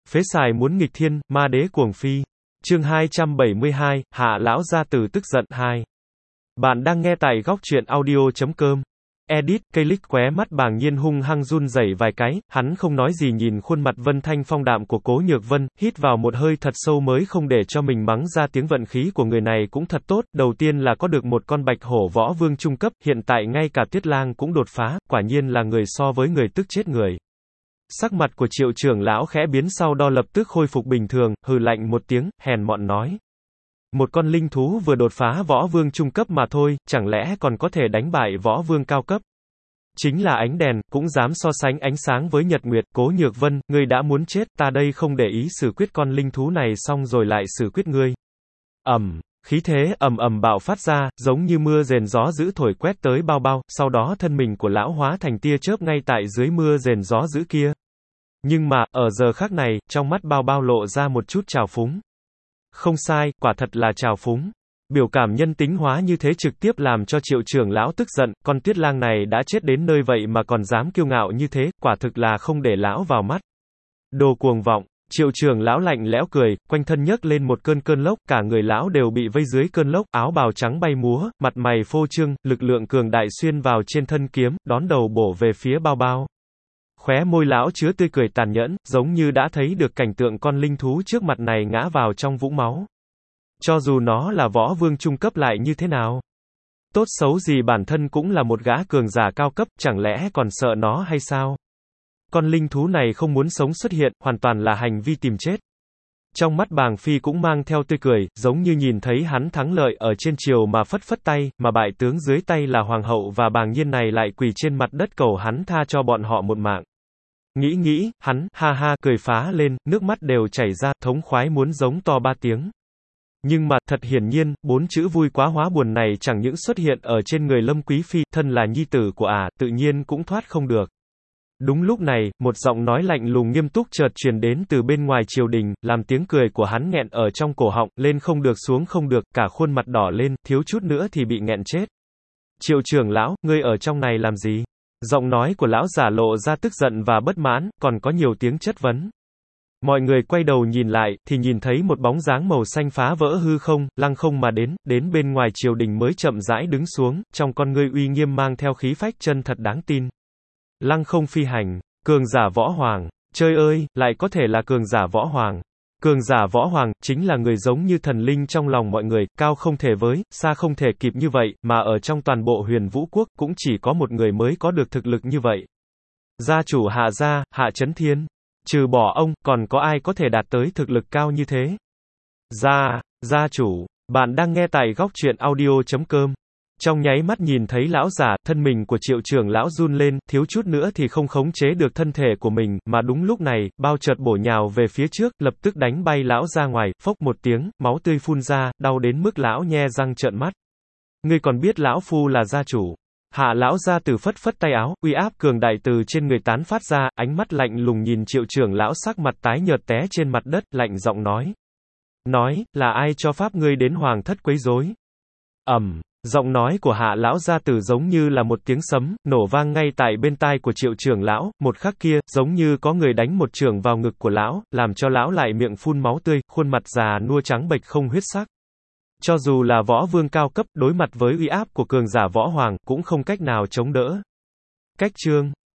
Phế xài muốn nghịch thiên, ma đế cuồng phi. Chương 272, Hạ lão gia tử tức giận 2. Bạn đang nghe tại góc truyện audio.com. Edit, cây lích khóe mắt Bàng Nhiên hung hăng run rẩy vài cái, hắn không nói gì nhìn khuôn mặt Vân Thanh phong đạm của Cố Nhược Vân, hít vào một hơi thật sâu mới không để cho mình mắng ra tiếng. Vận khí của người này cũng thật tốt, đầu tiên là có được một con bạch hổ võ vương trung cấp, hiện tại ngay cả Tiết Lang cũng đột phá, quả nhiên là người so với người tức chết người. Sắc mặt của Triệu trưởng lão khẽ biến, sau đó lập tức khôi phục bình thường, hừ lạnh một tiếng, hèn mọn nói. Một con linh thú vừa đột phá võ vương trung cấp mà thôi, chẳng lẽ còn có thể đánh bại võ vương cao cấp? Chính là ánh đèn, cũng dám so sánh ánh sáng với nhật nguyệt. Cố Nhược Vân, ngươi đã muốn chết, ta đây không để ý xử quyết con linh thú này xong rồi lại xử quyết ngươi. Khí thế ầm ầm bạo phát ra, giống như mưa rền gió dữ thổi quét tới bao bao, sau đó thân mình của lão hóa thành tia chớp ngay tại dưới mưa rền gió dữ kia. Nhưng mà, ở giờ khắc này, trong mắt bao bao lộ ra một chút trào phúng. Không sai, quả thật là trào phúng. Biểu cảm nhân tính hóa như thế trực tiếp làm cho Triệu trưởng lão tức giận, con Tiết Lang này đã chết đến nơi vậy mà còn dám kiêu ngạo như thế, quả thực là không để lão vào mắt. Đồ cuồng vọng. Triệu trưởng lão lạnh lẽo cười, quanh thân nhấc lên một cơn lốc, cả người lão đều bị vây dưới cơn lốc, áo bào trắng bay múa, mặt mày phô trương, lực lượng cường đại xuyên vào trên thân kiếm, đón đầu bổ về phía bao bao. Khóe môi lão chứa tươi cười tàn nhẫn, giống như đã thấy được cảnh tượng con linh thú trước mặt này ngã vào trong vũng máu. Cho dù nó là võ vương trung cấp lại như thế nào? Tốt xấu gì bản thân cũng là một gã cường giả cao cấp, chẳng lẽ còn sợ nó hay sao? Con linh thú này không muốn sống xuất hiện, hoàn toàn là hành vi tìm chết. Trong mắt Bàng Phi cũng mang theo tươi cười, giống như nhìn thấy hắn thắng lợi ở trên triều mà phất phất tay, mà bại tướng dưới tay là hoàng hậu và Bàng Nhiên này lại quỳ trên mặt đất cầu hắn tha cho bọn họ một mạng. Nghĩ, hắn, ha ha, cười phá lên, nước mắt đều chảy ra, thống khoái muốn giống to 3 tiếng. Nhưng mà, thật hiển nhiên, 4 chữ vui quá hóa buồn này chẳng những xuất hiện ở trên người Lâm Quý Phi, thân là nhi tử của tự nhiên cũng thoát không được. Đúng lúc này, một giọng nói lạnh lùng nghiêm túc chợt truyền đến từ bên ngoài triều đình, làm tiếng cười của hắn nghẹn ở trong cổ họng, lên không được xuống không được, cả khuôn mặt đỏ lên, thiếu chút nữa thì bị nghẹn chết. Triệu trưởng lão, ngươi ở trong này làm gì? Giọng nói của lão giả lộ ra tức giận và bất mãn, còn có nhiều tiếng chất vấn. Mọi người quay đầu nhìn lại, thì nhìn thấy một bóng dáng màu xanh phá vỡ hư không, lăng không mà đến bên ngoài triều đình mới chậm rãi đứng xuống, trong con ngươi uy nghiêm mang theo khí phách chân thật đáng tin. Lăng không phi hành, cường giả võ hoàng, trời ơi, lại có thể là cường giả võ hoàng. Cường giả võ hoàng, chính là người giống như thần linh trong lòng mọi người, cao không thể với, xa không thể kịp như vậy, mà ở trong toàn bộ Huyền Vũ Quốc, cũng chỉ có một người mới có được thực lực như vậy. Gia chủ Hạ gia, Hạ Chấn Thiên. Trừ bỏ ông, còn có ai có thể đạt tới thực lực cao như thế? Gia chủ, bạn đang nghe tại góc truyện audio.com. Trong nháy mắt nhìn thấy lão giả, thân mình của Triệu trưởng lão run lên, thiếu chút nữa thì không khống chế được thân thể của mình, mà đúng lúc này, bao chợt bổ nhào về phía trước, lập tức đánh bay lão ra ngoài, phốc một tiếng, máu tươi phun ra, đau đến mức lão nhe răng trợn mắt. Ngươi còn biết lão phu là gia chủ? Hạ lão gia tử phất phất tay áo, uy áp cường đại từ trên người tán phát ra, ánh mắt lạnh lùng nhìn Triệu trưởng lão sắc mặt tái nhợt té trên mặt đất, lạnh giọng nói. Là ai cho pháp ngươi đến hoàng thất quấy rối? Giọng nói của Hạ lão gia tử giống như là một tiếng sấm, nổ vang ngay tại bên tai của Triệu trưởng lão, một khắc kia, giống như có người đánh một chưởng vào ngực của lão, làm cho lão lại miệng phun máu tươi, khuôn mặt già nua trắng bệch không huyết sắc. Cho dù là võ vương cao cấp, đối mặt với uy áp của cường giả võ hoàng, cũng không cách nào chống đỡ. Cách chương